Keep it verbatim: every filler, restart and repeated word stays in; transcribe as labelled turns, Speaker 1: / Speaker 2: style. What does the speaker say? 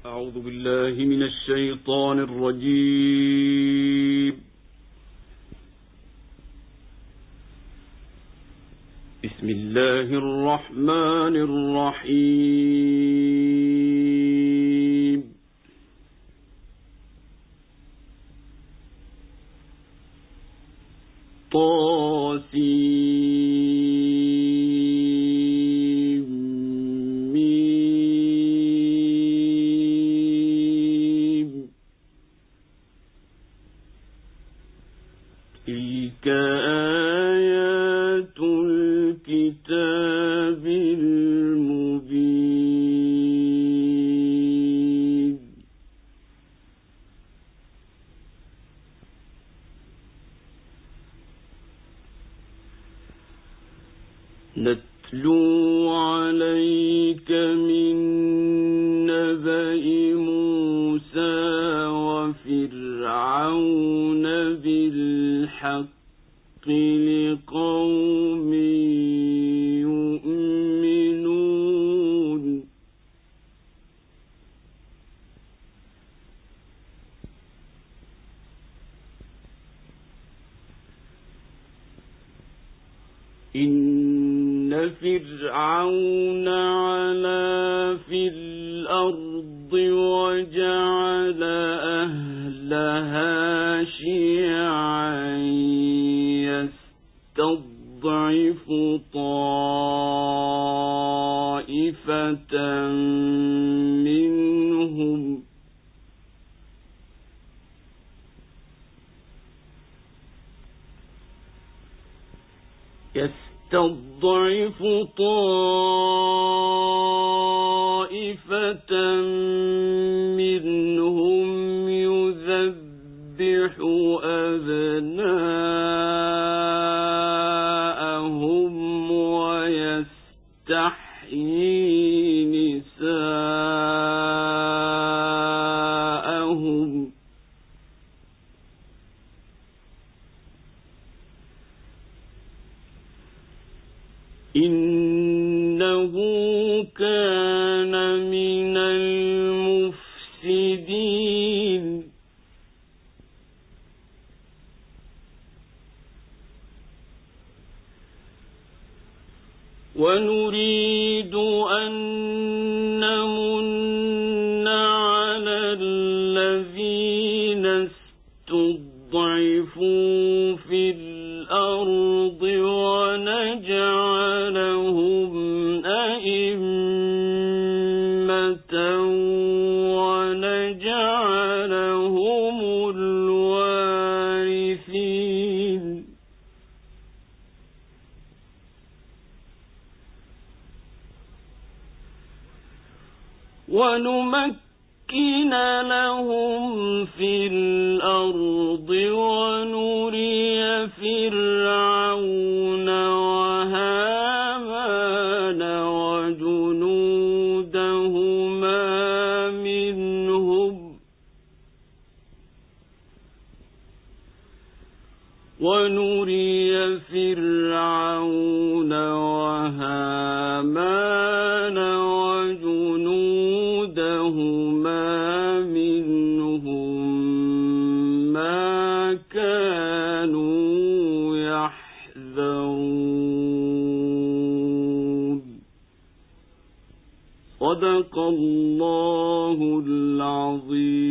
Speaker 1: أعوذ بالله من الشيطان الرجيم. بسم الله الرحمن الرحيم. طاسين تلك آيات الكتاب المبين. نتلو عليك من نبأ موسى وفرعون بالحق لقوم يؤمنون. إن فرعون علا في الأرض وجعل أهلها شيعا يستضعف طائفة منهم يستضعف طائفة منهم يذبح أبناءهم ويستحيي نساءهم إنه كان من المفسدين. ونريد أن نمن على الذين استضعفوا في الأرض ونجعلهم أئمة ونجعلهم الوارثين. ونمكن لهم في الأرض ونري فرعون وهامان وجنودهما منهم ونري فرعون وهامان وجنودهما منهم ما كانوا يحذرون. صدق الله العظيم.